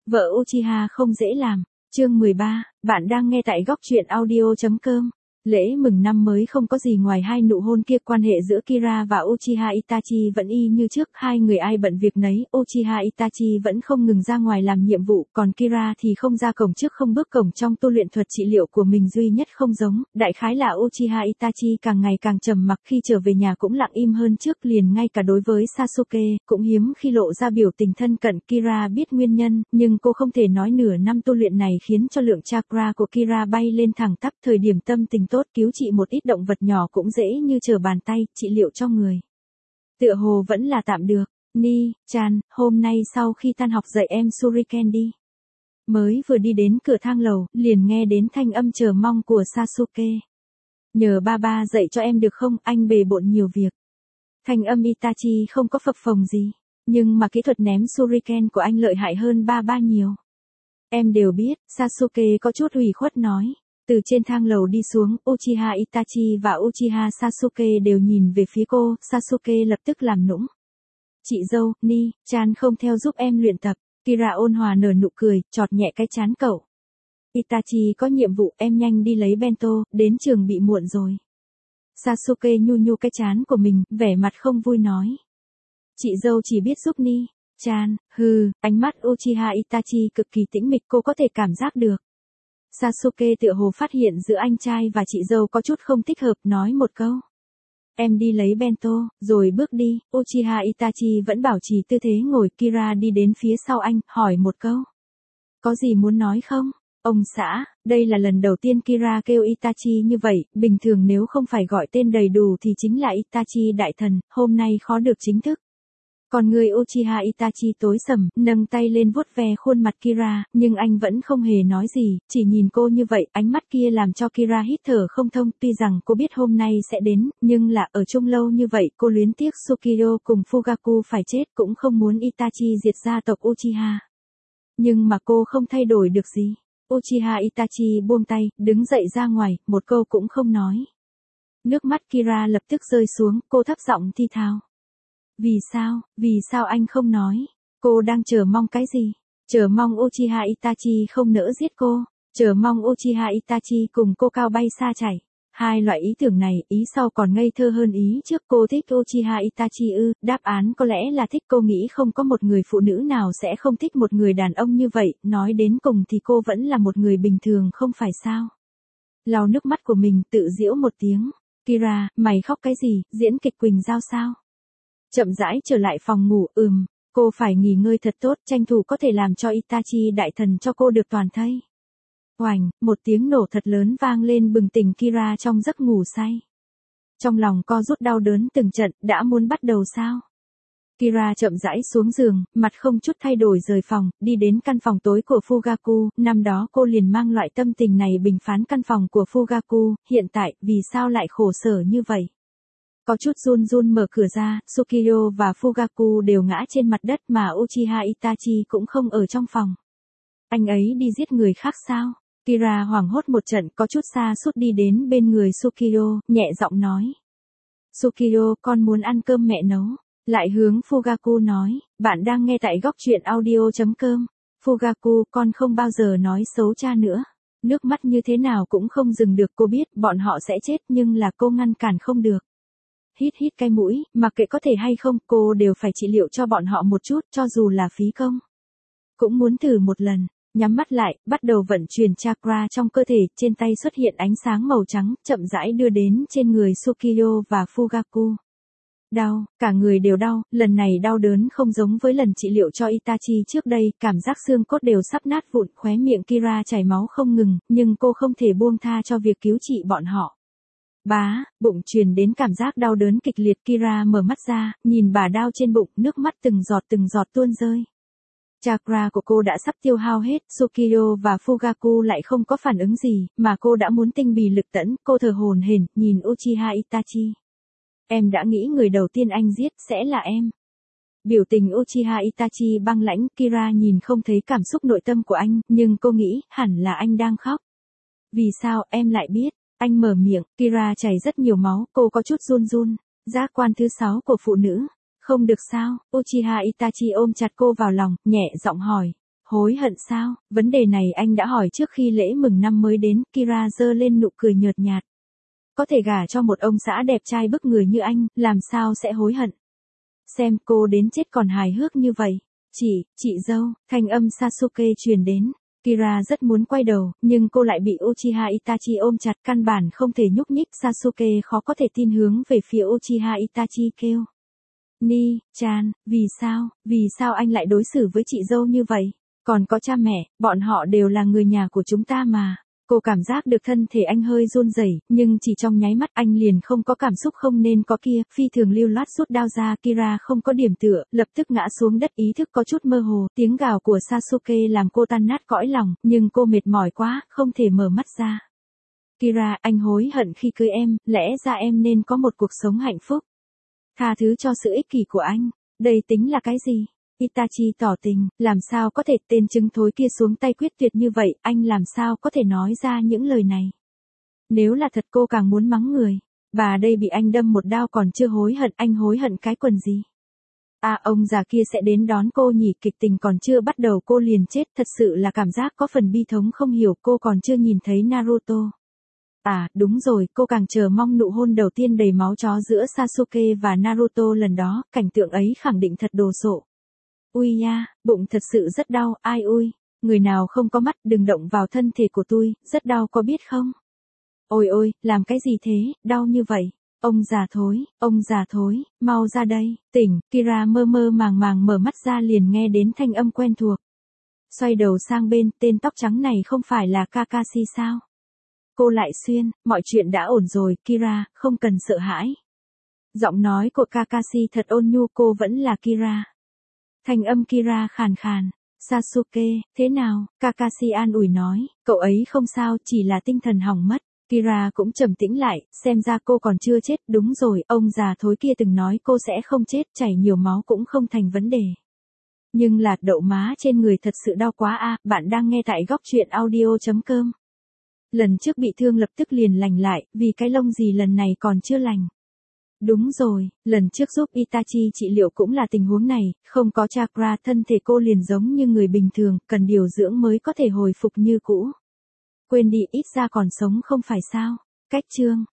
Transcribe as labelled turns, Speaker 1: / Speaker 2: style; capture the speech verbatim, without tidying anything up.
Speaker 1: Vợ Uchiha không dễ làm. Chương mười ba, bạn đang nghe tại góc truyện audio chấm com. Lễ mừng năm mới không có gì ngoài hai nụ hôn kia, quan hệ giữa Kira và Uchiha Itachi vẫn y như trước, hai người ai bận việc nấy, Uchiha Itachi vẫn không ngừng ra ngoài làm nhiệm vụ, còn Kira thì không ra cổng trước không bước cổng trong tu luyện thuật trị liệu của mình duy nhất không giống, đại khái là Uchiha Itachi càng ngày càng trầm mặc, khi trở về nhà cũng lặng im hơn trước, liền ngay cả đối với Sasuke, cũng hiếm khi lộ ra biểu tình thân cận. Kira biết nguyên nhân, nhưng cô không thể nói nửa năm tu luyện này khiến cho lượng chakra của Kira bay lên thẳng tắp, thời điểm tâm tình tốt cứu trị một ít động vật nhỏ cũng dễ như trở bàn tay, trị liệu cho người. Tựa hồ vẫn là tạm được. Ni, Chan, hôm nay sau khi tan học dạy em Shuriken đi. Mới vừa đi đến cửa thang lầu, liền nghe đến thanh âm chờ mong của Sasuke. Nhờ ba ba dạy cho em được không, anh bề bộn nhiều việc. Thanh âm Itachi không có phập phồng gì, nhưng mà kỹ thuật ném Shuriken của anh lợi hại hơn ba ba nhiều. Em đều biết, Sasuke có chút ủy khuất nói. Từ trên thang lầu đi xuống, Uchiha Itachi và Uchiha Sasuke đều nhìn về phía cô, Sasuke lập tức làm nũng. Chị dâu, Ni, Chan không theo giúp em luyện tập. Kira ôn hòa nở nụ cười, chọt nhẹ cái trán cậu. Itachi có nhiệm vụ, em nhanh đi lấy bento, đến trường bị muộn rồi. Sasuke nhu nhu cái trán của mình, vẻ mặt không vui nói. Chị dâu chỉ biết giúp Ni, Chan, hừ, ánh mắt Uchiha Itachi cực kỳ tĩnh mịch, cô có thể cảm giác được. Sasuke tựa hồ phát hiện giữa anh trai và chị dâu có chút không thích hợp, nói một câu. Em đi lấy bento, rồi bước đi. Uchiha Itachi vẫn bảo trì tư thế ngồi. Kira đi đến phía sau anh, hỏi một câu. Có gì muốn nói không? Ông xã, đây là lần đầu tiên Kira kêu Itachi như vậy, bình thường nếu không phải gọi tên đầy đủ thì chính là Itachi đại thần, hôm nay khó được chính thức. Còn người Uchiha Itachi tối sầm, nâng tay lên vuốt ve khuôn mặt Kira, nhưng anh vẫn không hề nói gì, chỉ nhìn cô như vậy, ánh mắt kia làm cho Kira hít thở không thông, tuy rằng cô biết hôm nay sẽ đến, nhưng là ở chung lâu như vậy, cô luyến tiếc Sukiro cùng Fugaku phải chết, cũng không muốn Itachi diệt gia tộc Uchiha. Nhưng mà cô không thay đổi được gì. Uchiha Itachi buông tay, đứng dậy ra ngoài, một câu cũng không nói. Nước mắt Kira lập tức rơi xuống, cô thấp giọng thi thào. Vì sao, vì sao anh không nói? Cô đang chờ mong cái gì? Chờ mong Uchiha Itachi không nỡ giết cô, chờ mong Uchiha Itachi cùng cô cao bay xa chảy. Hai loại ý tưởng này, ý sau còn ngây thơ hơn ý trước. Cô thích Uchiha Itachi ư? Đáp án có lẽ là thích. Cô nghĩ không có một người phụ nữ nào sẽ không thích một người đàn ông như vậy, nói đến cùng thì cô vẫn là một người bình thường không phải sao? Lau nước mắt của mình, tự giễu một tiếng. Kira, mày khóc cái gì, diễn kịch Quỳnh Giao sao? Chậm rãi trở lại phòng ngủ, ừm, cô phải nghỉ ngơi thật tốt, tranh thủ có thể làm cho Itachi đại thần cho cô được toàn thây. Oành, một tiếng nổ thật lớn vang lên bừng tỉnh Kira trong giấc ngủ say. Trong lòng co rút đau đớn từng trận, đã muốn bắt đầu sao? Kira chậm rãi xuống giường, mặt không chút thay đổi rời phòng, đi đến căn phòng tối của Fugaku, năm đó cô liền mang loại tâm tình này bình phán căn phòng của Fugaku, hiện tại, vì sao lại khổ sở như vậy? Có chút run run mở cửa ra, Sukiro và Fugaku đều ngã trên mặt đất mà Uchiha Itachi cũng không ở trong phòng. Anh ấy đi giết người khác sao? Kira hoảng hốt một trận, có chút xa sút đi đến bên người Sukiro, nhẹ giọng nói. Sukiro, con muốn ăn cơm mẹ nấu. Lại hướng Fugaku nói, bạn đang nghe tại góc truyện audio chấm com. Fugaku, con không bao giờ nói xấu cha nữa. Nước mắt như thế nào cũng không dừng được, cô biết bọn họ sẽ chết nhưng là cô ngăn cản không được. Hít hít cái mũi, mặc kệ có thể hay không, cô đều phải trị liệu cho bọn họ một chút, cho dù là phí công. Cũng muốn thử một lần, nhắm mắt lại, bắt đầu vận chuyển chakra trong cơ thể, trên tay xuất hiện ánh sáng màu trắng, chậm rãi đưa đến trên người Sukiro và Fugaku. Đau, cả người đều đau, lần này đau đớn không giống với lần trị liệu cho Itachi trước đây, cảm giác xương cốt đều sắp nát vụn, khóe miệng Kira chảy máu không ngừng, nhưng cô không thể buông tha cho việc cứu trị bọn họ. Bá, bụng truyền đến cảm giác đau đớn kịch liệt. Kira mở mắt ra, nhìn bà đau trên bụng, nước mắt từng giọt từng giọt tuôn rơi. Chakra của cô đã sắp tiêu hao hết, Sukiro và Fugaku lại không có phản ứng gì, mà cô đã muốn tinh bì lực tẫn, cô thở hổn hển, nhìn Uchiha Itachi. Em đã nghĩ người đầu tiên anh giết, sẽ là em. Biểu tình Uchiha Itachi băng lãnh, Kira nhìn không thấy cảm xúc nội tâm của anh, nhưng cô nghĩ, hẳn là anh đang khóc. Vì sao, em lại biết? Anh mở miệng, Kira chảy rất nhiều máu, cô có chút run run. Giác quan thứ sáu của phụ nữ. Không được sao? Uchiha Itachi ôm chặt cô vào lòng, nhẹ giọng hỏi. Hối hận sao? Vấn đề này anh đã hỏi trước khi lễ mừng năm mới đến, Kira giơ lên nụ cười nhợt nhạt. Có thể gả cho một ông xã đẹp trai bức người như anh, làm sao sẽ hối hận? Xem cô đến chết còn hài hước như vậy. Chị, chị dâu, thanh âm Sasuke truyền đến. Kira rất muốn quay đầu, nhưng cô lại bị Uchiha Itachi ôm chặt, căn bản không thể nhúc nhích. Sasuke khó có thể tin hướng về phía Uchiha Itachi kêu. Ni, chan, vì sao, vì sao anh lại đối xử với chị dâu như vậy? Còn có cha mẹ, bọn họ đều là người nhà của chúng ta mà. Cô cảm giác được thân thể anh hơi run rẩy, nhưng chỉ trong nháy mắt anh liền không có cảm xúc không nên có kia, phi thường lưu loát rút đao ra. Kira không có điểm tựa, lập tức ngã xuống đất, ý thức có chút mơ hồ, tiếng gào của Sasuke làm cô tan nát cõi lòng, nhưng cô mệt mỏi quá, không thể mở mắt ra. Kira, anh hối hận khi cưới em, lẽ ra em nên có một cuộc sống hạnh phúc. Tha thứ cho sự ích kỷ của anh, đây tính là cái gì? Itachi tỏ tình, làm sao có thể, tên trứng thối kia xuống tay quyết tuyệt như vậy, anh làm sao có thể nói ra những lời này. Nếu là thật cô càng muốn mắng người, bà đây bị anh đâm một đao còn chưa hối hận, anh hối hận cái quần gì. À, ông già kia sẽ đến đón cô nhỉ, kịch tình còn chưa bắt đầu cô liền chết, thật sự là cảm giác có phần bi thống không hiểu, cô còn chưa nhìn thấy Naruto. À, đúng rồi, cô càng chờ mong nụ hôn đầu tiên đầy máu chó giữa Sasuke và Naruto lần đó, cảnh tượng ấy khẳng định thật đồ sộ. Ui nha, bụng thật sự rất đau, ai ui, người nào không có mắt đừng động vào thân thể của tôi, rất đau có biết không? Ôi ôi, làm cái gì thế, đau như vậy? Ông già thối, ông già thối, mau ra đây, tỉnh. Kira mơ mơ màng màng mở mắt ra liền nghe đến thanh âm quen thuộc. Xoay đầu sang bên, tên tóc trắng này không phải là Kakashi sao? Cô lại xuyên, mọi chuyện đã ổn rồi, Kira, không cần sợ hãi. Giọng nói của Kakashi thật ôn nhu, cô vẫn là Kira. Thanh âm Kira khàn khàn. Sasuke, thế nào? Kakashi an ủi nói, cậu ấy không sao, chỉ là tinh thần hỏng mất. Kira cũng trầm tĩnh lại, xem ra cô còn chưa chết, đúng rồi, ông già thối kia từng nói cô sẽ không chết, chảy nhiều máu cũng không thành vấn đề. Nhưng là, đậu má trên người thật sự đau quá a. Bạn đang nghe tại góc truyện audio chấm com. Lần trước bị thương lập tức liền lành lại, vì cái lông gì lần này còn chưa lành. Đúng rồi, lần trước giúp Itachi trị liệu cũng là tình huống này, không có chakra thân thể cô liền giống như người bình thường, cần điều dưỡng mới có thể hồi phục như cũ. Quên đi, ít ra còn sống không phải sao. Cách chương.